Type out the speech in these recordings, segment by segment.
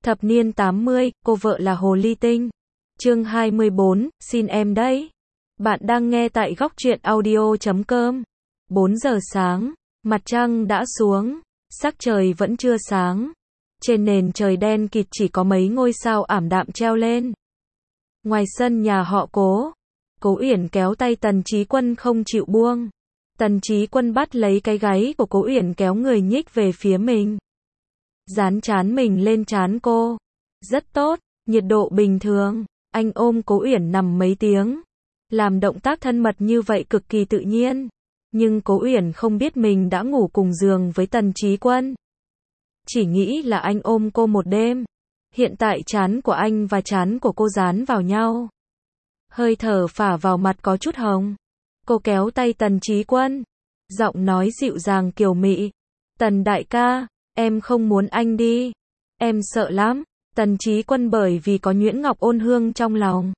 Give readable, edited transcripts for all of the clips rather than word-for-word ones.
Thập niên 80, cô vợ là Hồ Ly Tinh. Chương 24, xin em đấy. Bạn đang nghe tại góc truyện audio.com. 4 giờ sáng, mặt trăng đã xuống, sắc trời vẫn chưa sáng. Trên nền trời đen kịt chỉ có mấy ngôi sao ảm đạm treo lên. Ngoài sân nhà họ Cố Uyển kéo tay Tần Chí Quân không chịu buông. Tần Chí Quân bắt lấy cái gáy của Cố Uyển kéo người nhích về phía mình. Dán trán mình lên trán cô. Rất tốt, nhiệt độ bình thường. Anh ôm Cố Uyển nằm mấy tiếng. Làm động tác thân mật như vậy cực kỳ tự nhiên. Nhưng Cố Uyển không biết mình đã ngủ cùng giường với Tần Chí Quân. Chỉ nghĩ là anh ôm cô một đêm. Hiện tại trán của anh và trán của cô dán vào nhau. Hơi thở phả vào mặt có chút hồng. Cô kéo tay Tần Chí Quân. Giọng nói dịu dàng kiều mị. Tần đại ca, em không muốn anh đi. Em sợ lắm. Tần Chí Quân bởi vì có nhuyễn ngọc ôn hương trong lòng.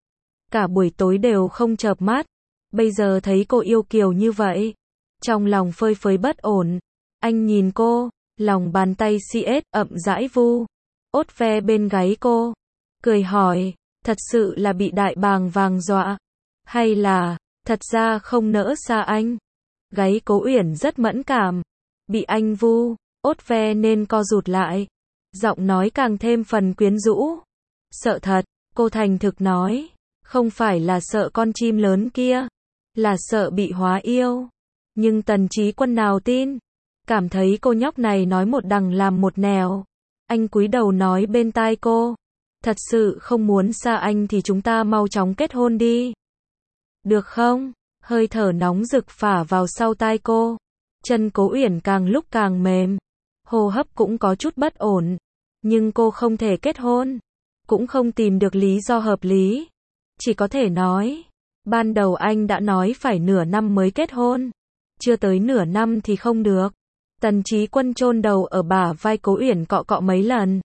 Cả buổi tối đều không chợp mắt. Bây giờ thấy cô yêu kiều như vậy. Trong lòng phơi phới bất ổn. Anh nhìn cô, lòng bàn tay CS ậm rãi vu. Ốt ve bên gáy cô. Cười hỏi, thật sự là bị đại bàng vàng dọa. Hay là, thật ra không nỡ xa anh. Gáy Cố Uyển rất mẫn cảm. Bị anh vu, ốt ve nên co rụt lại. Giọng nói càng thêm phần quyến rũ. Sợ thật, cô thành thực nói. Không phải là sợ con chim lớn kia. Là sợ bị hóa yêu. Nhưng Tần Chí Quân nào tin. Cảm thấy cô nhóc này nói một đằng làm một nẻo. Anh cúi đầu nói bên tai cô. Thật sự không muốn xa anh thì chúng ta mau chóng kết hôn đi. Được không? Hơi thở nóng rực phả vào sau tai cô. Chân Cố Uyển càng lúc càng mềm. Hô hấp cũng có chút bất ổn. Nhưng cô không thể kết hôn. Cũng không tìm được lý do hợp lý. Chỉ có thể nói. Ban đầu anh đã nói phải nửa năm mới kết hôn. Chưa tới nửa năm thì không được. Tần Chí Quân chôn đầu ở bả vai Cố Uyển cọ cọ mấy lần.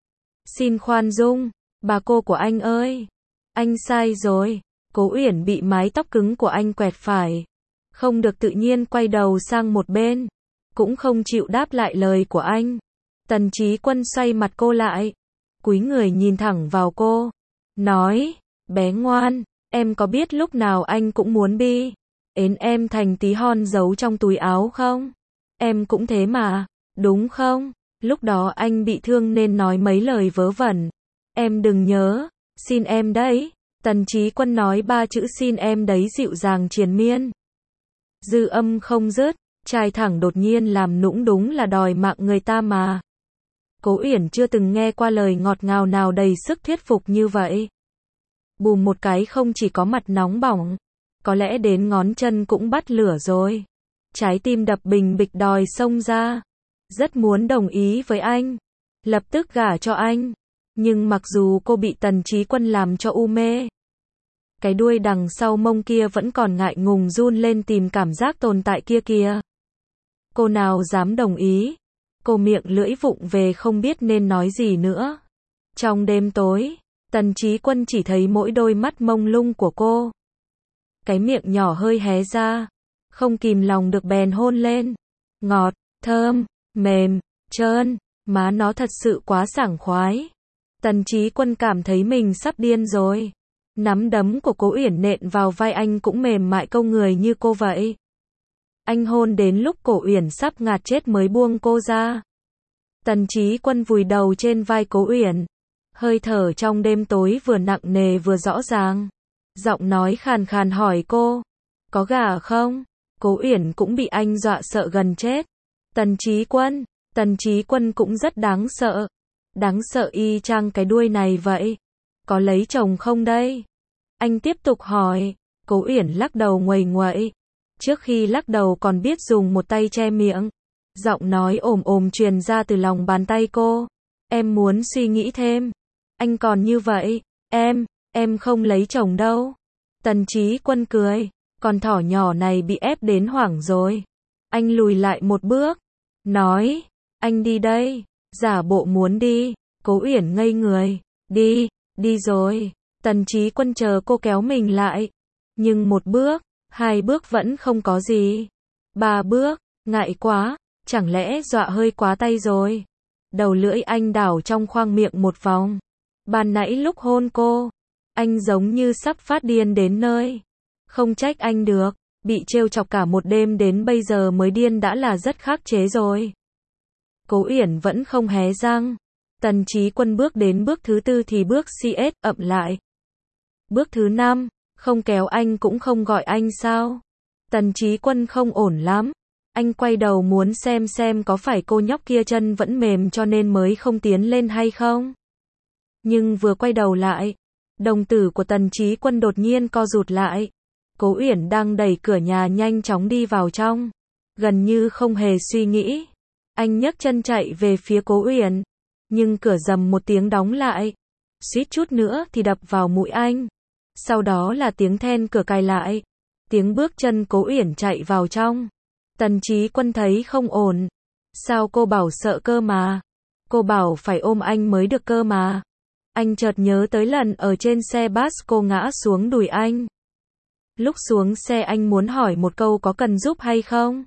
Xin khoan dung, bà cô của anh ơi. Anh sai rồi. Cố Uyển bị mái tóc cứng của anh quẹt phải. Không được tự nhiên quay đầu sang một bên. Cũng không chịu đáp lại lời của anh. Tần Chí Quân xoay mặt cô lại. Cúi người nhìn thẳng vào cô. Nói, bé ngoan, em có biết lúc nào anh cũng muốn bi. Ến em thành tí hon giấu trong túi áo không? Em cũng thế mà, đúng không? Lúc đó anh bị thương nên nói mấy lời vớ vẩn. Em đừng nhớ, xin em đấy. Tần Chí Quân nói 3 chữ xin em đấy dịu dàng triền miên. Dư âm không dứt, trai thẳng đột nhiên làm nũng đúng là đòi mạng người ta mà. Cố Uyển chưa từng nghe qua lời ngọt ngào nào đầy sức thuyết phục như vậy. Bùm một cái không chỉ có mặt nóng bỏng, có lẽ đến ngón chân cũng bắt lửa rồi. Trái tim đập bình bịch đòi xông ra. Rất muốn đồng ý với anh. Lập tức gả cho anh. Nhưng mặc dù cô bị Tần Chí Quân làm cho u mê. Cái đuôi đằng sau mông kia vẫn còn ngại ngùng run lên tìm cảm giác tồn tại kia kìa. Cô nào dám đồng ý. Cô miệng lưỡi vụng về không biết nên nói gì nữa. Trong đêm tối, Tần Chí Quân chỉ thấy mỗi đôi mắt mông lung của cô. Cái miệng nhỏ hơi hé ra. Không kìm lòng được bèn hôn lên. Ngọt, thơm, mềm, trơn, má nó thật sự quá sảng khoái. Tần Chí Quân cảm thấy mình sắp điên rồi. Nắm đấm của Cố Uyển nện vào vai anh cũng mềm mại câu người như cô vậy. Anh hôn đến lúc Cố Uyển sắp ngạt chết mới buông cô ra. Tần Chí Quân vùi đầu trên vai Cố Uyển. Hơi thở trong đêm tối vừa nặng nề vừa rõ ràng. Giọng nói khàn khàn hỏi cô. Có gả không? Cố Uyển cũng bị anh dọa sợ gần chết. Tần Chí Quân cũng rất đáng sợ. Đáng sợ y chang cái đuôi này vậy. Có lấy chồng không đây? Anh tiếp tục hỏi. Cố Uyển lắc đầu nguầy nguậy. Trước khi lắc đầu còn biết dùng một tay che miệng. Giọng nói ồm ồm truyền ra từ lòng bàn tay cô. Em muốn suy nghĩ thêm. Anh còn như vậy. Em không lấy chồng đâu. Tần Chí Quân cười. Con thỏ nhỏ này bị ép đến hoảng rồi. Anh lùi lại một bước. Nói. Anh đi đây. Giả bộ muốn đi. Cố Uyển ngây người. Đi rồi. Tần Chí Quân chờ cô kéo mình lại. Nhưng 1 bước, 2 bước vẫn không có gì. 3 bước, ngại quá. Chẳng lẽ dọa hơi quá tay rồi. Đầu lưỡi anh đảo trong khoang miệng một vòng. Ban nãy lúc hôn cô, anh giống như sắp phát điên đến nơi. Không trách anh được, bị trêu chọc cả một đêm đến bây giờ mới điên đã là rất khắc chế rồi. Cố Uyển vẫn không hé răng. Tần Chí Quân bước đến bước thứ 4 thì bước CS ậm lại. Bước thứ 5, không kéo anh cũng không gọi anh sao? Tần Chí Quân không ổn lắm. Anh quay đầu muốn xem có phải cô nhóc kia chân vẫn mềm cho nên mới không tiến lên hay không? Nhưng vừa quay đầu lại, đồng tử của Tần Chí Quân đột nhiên co rụt lại. Cố Uyển đang đẩy cửa nhà nhanh chóng đi vào trong. Gần như không hề suy nghĩ. Anh nhấc chân chạy về phía Cố Uyển. Nhưng cửa rầm một tiếng đóng lại. Suýt chút nữa thì đập vào mũi anh. Sau đó là tiếng then cửa cài lại. Tiếng bước chân Cố Uyển chạy vào trong. Tần Chí Quân thấy không ổn. Sao cô bảo sợ cơ mà? Cô bảo phải ôm anh mới được cơ mà. Anh chợt nhớ tới lần ở trên xe bus cô ngã xuống đùi anh. Lúc xuống xe anh muốn hỏi một câu có cần giúp hay không?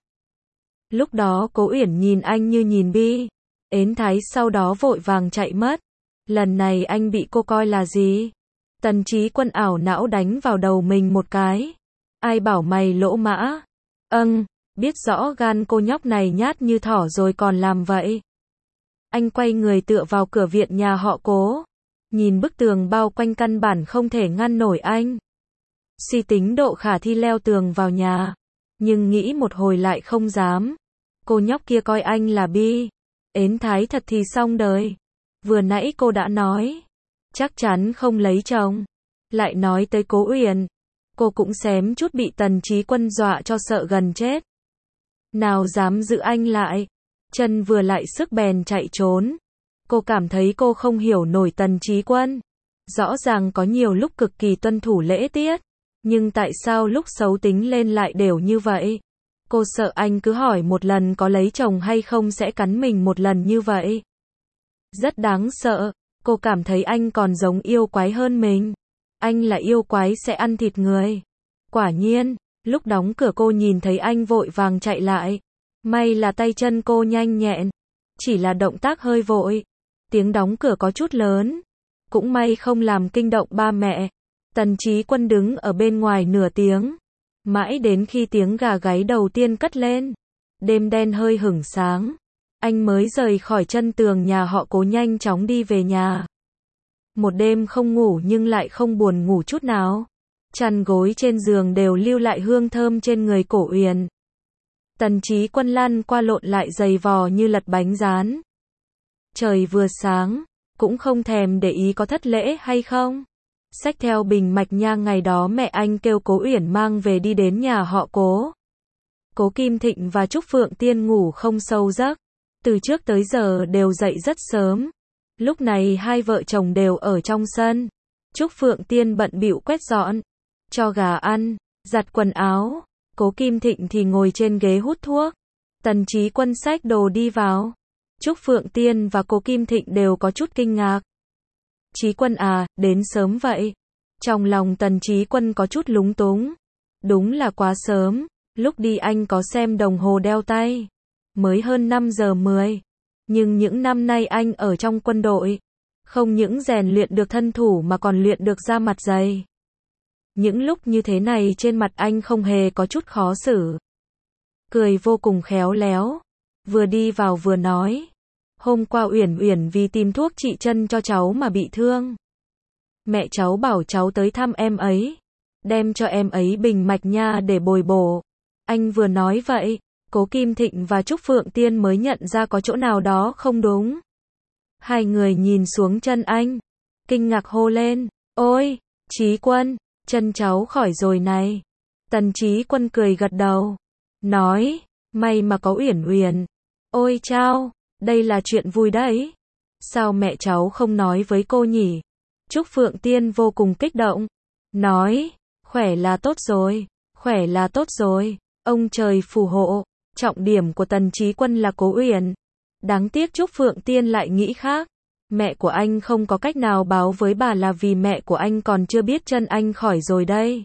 Lúc đó Cố Uyển nhìn anh như nhìn bi. Ến thái sau đó vội vàng chạy mất. Lần này anh bị cô coi là gì? Tần Chí Quân ảo não đánh vào đầu mình một cái. Ai bảo mày lỗ mã? Biết rõ gan cô nhóc này nhát như thỏ rồi còn làm vậy. Anh quay người tựa vào cửa viện nhà họ Cố. Nhìn bức tường bao quanh căn bản không thể ngăn nổi anh. Suy tính độ khả thi leo tường vào nhà. Nhưng nghĩ một hồi lại không dám. Cô nhóc kia coi anh là bi. Ến thái thật thì xong đời. Vừa nãy cô đã nói. Chắc chắn không lấy chồng. Lại nói tới Cố Uyển. Cô cũng xém chút bị Tần Chí Quân dọa cho sợ gần chết. Nào dám giữ anh lại. Chân vừa lại sức bèn chạy trốn. Cô cảm thấy cô không hiểu nổi Tần Chí Quân. Rõ ràng có nhiều lúc cực kỳ tuân thủ lễ tiết. Nhưng tại sao lúc xấu tính lên lại đều như vậy? Cô sợ anh cứ hỏi một lần có lấy chồng hay không sẽ cắn mình một lần như vậy. Rất đáng sợ. Cô cảm thấy anh còn giống yêu quái hơn mình. Anh là yêu quái sẽ ăn thịt người. Quả nhiên, lúc đóng cửa cô nhìn thấy anh vội vàng chạy lại. May là tay chân cô nhanh nhẹn. Chỉ là động tác hơi vội. Tiếng đóng cửa có chút lớn. Cũng may không làm kinh động ba mẹ. Tần Chí Quân đứng ở bên ngoài nửa tiếng. Mãi đến khi tiếng gà gáy đầu tiên cất lên. Đêm đen hơi hửng sáng. Anh mới rời khỏi chân tường nhà họ Cố nhanh chóng đi về nhà. Một đêm không ngủ nhưng lại không buồn ngủ chút nào. Chăn gối trên giường đều lưu lại hương thơm trên người Cố Uyển. Tần Chí Quân lăn qua lộn lại giày vò như lật bánh rán. Trời vừa sáng, cũng không thèm để ý có thất lễ hay không. Xách theo bình mạch nhang ngày đó mẹ anh kêu Cố Uyển mang về đi đến nhà họ Cố. Cố Kim Thịnh và Trúc Phượng Tiên ngủ không sâu giấc. Từ trước tới giờ đều dậy rất sớm. Lúc này hai vợ chồng đều ở trong sân. Trúc Phượng Tiên bận bịu quét dọn, cho gà ăn, giặt quần áo. Cố Kim Thịnh thì ngồi trên ghế hút thuốc. Tần Chí Quân xách đồ đi vào. Trúc Phượng Tiên và Cố Kim Thịnh đều có chút kinh ngạc. Chí Quân à, đến sớm vậy. Trong lòng Tần Chí Quân có chút lúng túng. Đúng là quá sớm, lúc đi anh có xem đồng hồ đeo tay. Mới hơn 5 giờ 10. Nhưng những năm nay anh ở trong quân đội. Không những rèn luyện được thân thủ mà còn luyện được da mặt dày. Những lúc như thế này trên mặt anh không hề có chút khó xử. Cười vô cùng khéo léo. Vừa đi vào vừa nói. Hôm qua Uyển Uyển vì tìm thuốc trị chân cho cháu mà bị thương. Mẹ cháu bảo cháu tới thăm em ấy. Đem cho em ấy bình mạch nha để bồi bổ. Anh vừa nói vậy, Cố Kim Thịnh và Trúc Phượng Tiên mới nhận ra có chỗ nào đó không đúng. Hai người nhìn xuống chân anh. Kinh ngạc hô lên. Ôi, Chí Quân, chân cháu khỏi rồi này. Tần Chí Quân cười gật đầu. Nói, may mà có Uyển Uyển. Ôi chao, đây là chuyện vui đấy. Sao mẹ cháu không nói với cô nhỉ? Trúc Phượng Tiên vô cùng kích động. Nói, khỏe là tốt rồi, khỏe là tốt rồi. Ông trời phù hộ. Trọng điểm của Tần Chí Quân là Cố Uyển. Đáng tiếc Trúc Phượng Tiên lại nghĩ khác. Mẹ của anh không có cách nào báo với bà là vì mẹ của anh còn chưa biết chân anh khỏi rồi đây.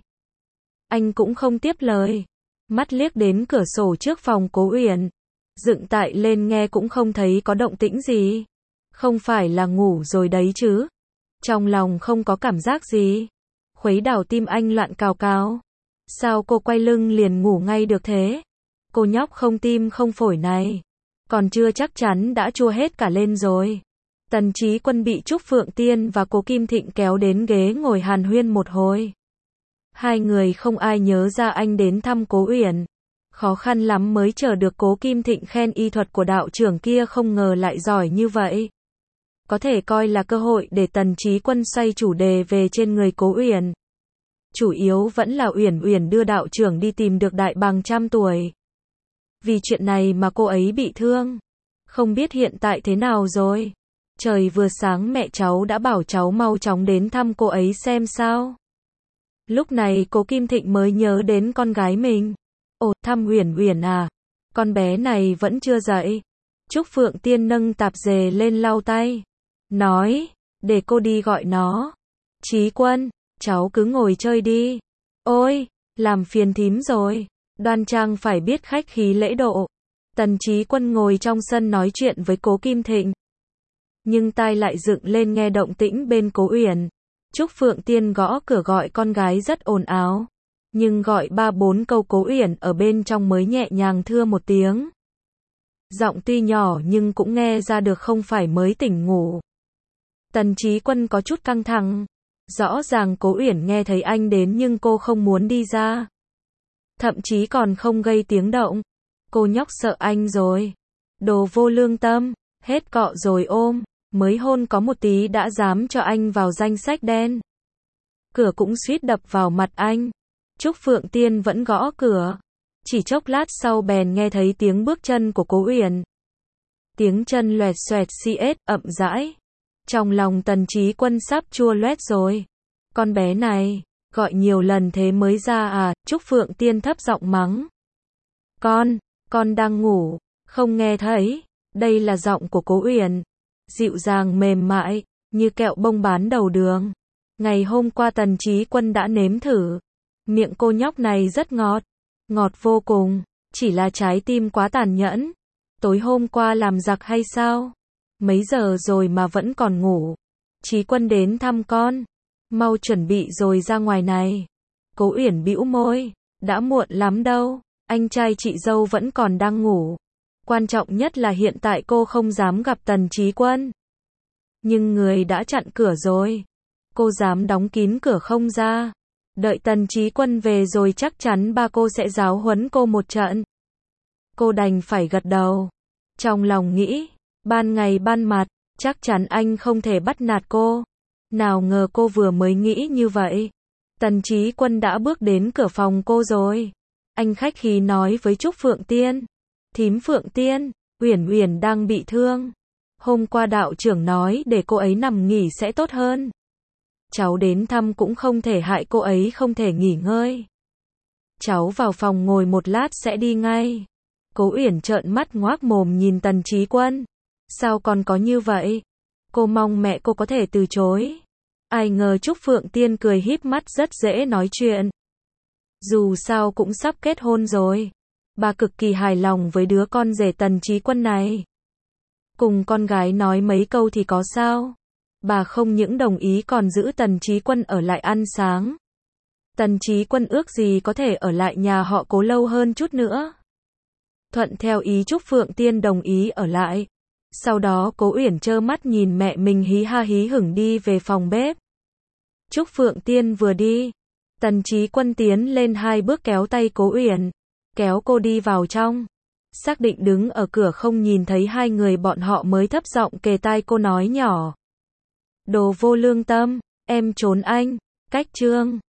Anh cũng không tiếp lời. Mắt liếc đến cửa sổ trước phòng Cố Uyển. Dựng tại lên nghe cũng không thấy có động tĩnh gì. Không phải là ngủ rồi đấy chứ? Trong lòng không có cảm giác gì. Khuấy đảo tim anh loạn cào cào. Sao cô quay lưng liền ngủ ngay được thế? Cô nhóc không tim không phổi này. Còn chưa chắc chắn đã chua hết cả lên rồi. Tần Chí Quân bị Trúc Phượng Tiên và Cố Kim Thịnh kéo đến ghế ngồi hàn huyên một hồi. Hai người không ai nhớ ra anh đến thăm Cố Uyển. Khó khăn lắm mới chờ được Cố Kim Thịnh khen y thuật của đạo trưởng kia không ngờ lại giỏi như vậy. Có thể coi là cơ hội để Tần Chí Quân xoay chủ đề về trên người Cố Uyển. Chủ yếu vẫn là Uyển Uyển đưa đạo trưởng đi tìm được đại bàng 100 tuổi. Vì chuyện này mà cô ấy bị thương. Không biết hiện tại thế nào rồi. Trời vừa sáng mẹ cháu đã bảo cháu mau chóng đến thăm cô ấy xem sao. Lúc này Cố Kim Thịnh mới nhớ đến con gái mình. Ồ, thăm Uyển Uyển à? Con bé này vẫn chưa dậy. Trúc Phượng Tiên nâng tạp dề lên lau tay. Nói, để cô đi gọi nó. Chí Quân, cháu cứ ngồi chơi đi. Ôi, làm phiền thím rồi. Đoan trang phải biết khách khí lễ độ. Tần Chí Quân ngồi trong sân nói chuyện với Cố Kim Thịnh. Nhưng tai lại dựng lên nghe động tĩnh bên Cố Uyển. Trúc Phượng Tiên gõ cửa gọi con gái rất ồn ào. Nhưng gọi 3-4 câu Cố Uyển ở bên trong mới nhẹ nhàng thưa một tiếng. Giọng tuy nhỏ nhưng cũng nghe ra được không phải mới tỉnh ngủ. Tần Chí Quân có chút căng thẳng. Rõ ràng Cố Uyển nghe thấy anh đến nhưng cô không muốn đi ra. Thậm chí còn không gây tiếng động. Cô nhóc sợ anh rồi. Đồ vô lương tâm, hết cọ rồi ôm, mới hôn có một tí đã dám cho anh vào danh sách đen. Cửa cũng suýt đập vào mặt anh. Trúc Phượng Tiên vẫn gõ cửa. Chỉ chốc lát sau bèn nghe thấy tiếng bước chân của Cố Uyển. Tiếng chân loẹt xoẹt xiết, ậm rãi. Trong lòng Tần Chí Quân sắp chua loét rồi. Con bé này, gọi nhiều lần thế mới ra à? Trúc Phượng Tiên thấp giọng mắng. Con đang ngủ, không nghe thấy. Đây là giọng của Cố Uyển. Dịu dàng mềm mại, như kẹo bông bán đầu đường. Ngày hôm qua Tần Chí Quân đã nếm thử. Miệng cô nhóc này rất ngọt. Ngọt vô cùng, chỉ là trái tim quá tàn nhẫn. Tối hôm qua làm giặc hay sao? Mấy giờ rồi mà vẫn còn ngủ. Chí Quân đến thăm con. Mau chuẩn bị rồi ra ngoài này. Cố Uyển bĩu môi. Đã muộn lắm đâu. Anh trai chị dâu vẫn còn đang ngủ. Quan trọng nhất là hiện tại cô không dám gặp Tần Chí Quân. Nhưng người đã chặn cửa rồi. Cô dám đóng kín cửa không ra. Đợi Tần Chí Quân về rồi chắc chắn ba cô sẽ giáo huấn cô một trận. Cô đành phải gật đầu. Trong lòng nghĩ, ban ngày ban mặt, chắc chắn anh không thể bắt nạt cô. Nào ngờ cô vừa mới nghĩ như vậy. Tần Chí Quân đã bước đến cửa phòng cô rồi. Anh khách khí nói với Trúc Phượng Tiên. Thím Phượng Tiên, Uyển Uyển đang bị thương. Hôm qua đạo trưởng nói để cô ấy nằm nghỉ sẽ tốt hơn. Cháu đến thăm cũng không thể hại cô ấy không thể nghỉ ngơi. Cháu vào phòng ngồi một lát sẽ đi ngay. Cố Uyển trợn mắt ngoác mồm nhìn Tần Chí Quân. Sao còn có như vậy? Cô mong mẹ cô có thể từ chối. Ai ngờ Trúc Phượng Tiên cười híp mắt rất dễ nói chuyện. Dù sao cũng sắp kết hôn rồi. Bà cực kỳ hài lòng với đứa con rể Tần Chí Quân này. Cùng con gái nói mấy câu thì có sao? Bà không những đồng ý còn giữ Tần Chí Quân ở lại ăn sáng. Tần Chí Quân ước gì có thể ở lại nhà họ Cố lâu hơn chút nữa. Thuận theo ý Trúc Phượng Tiên đồng ý ở lại. Sau đó Cố Uyển trơ mắt nhìn mẹ mình hí ha hí hửng đi về phòng bếp. Trúc Phượng Tiên vừa đi, Tần Chí Quân tiến lên 2 bước kéo tay Cố Uyển, kéo cô đi vào trong. Xác định đứng ở cửa không nhìn thấy hai người bọn họ mới thấp giọng kề tai cô nói nhỏ. Đồ vô lương tâm, em trốn anh, cách chương.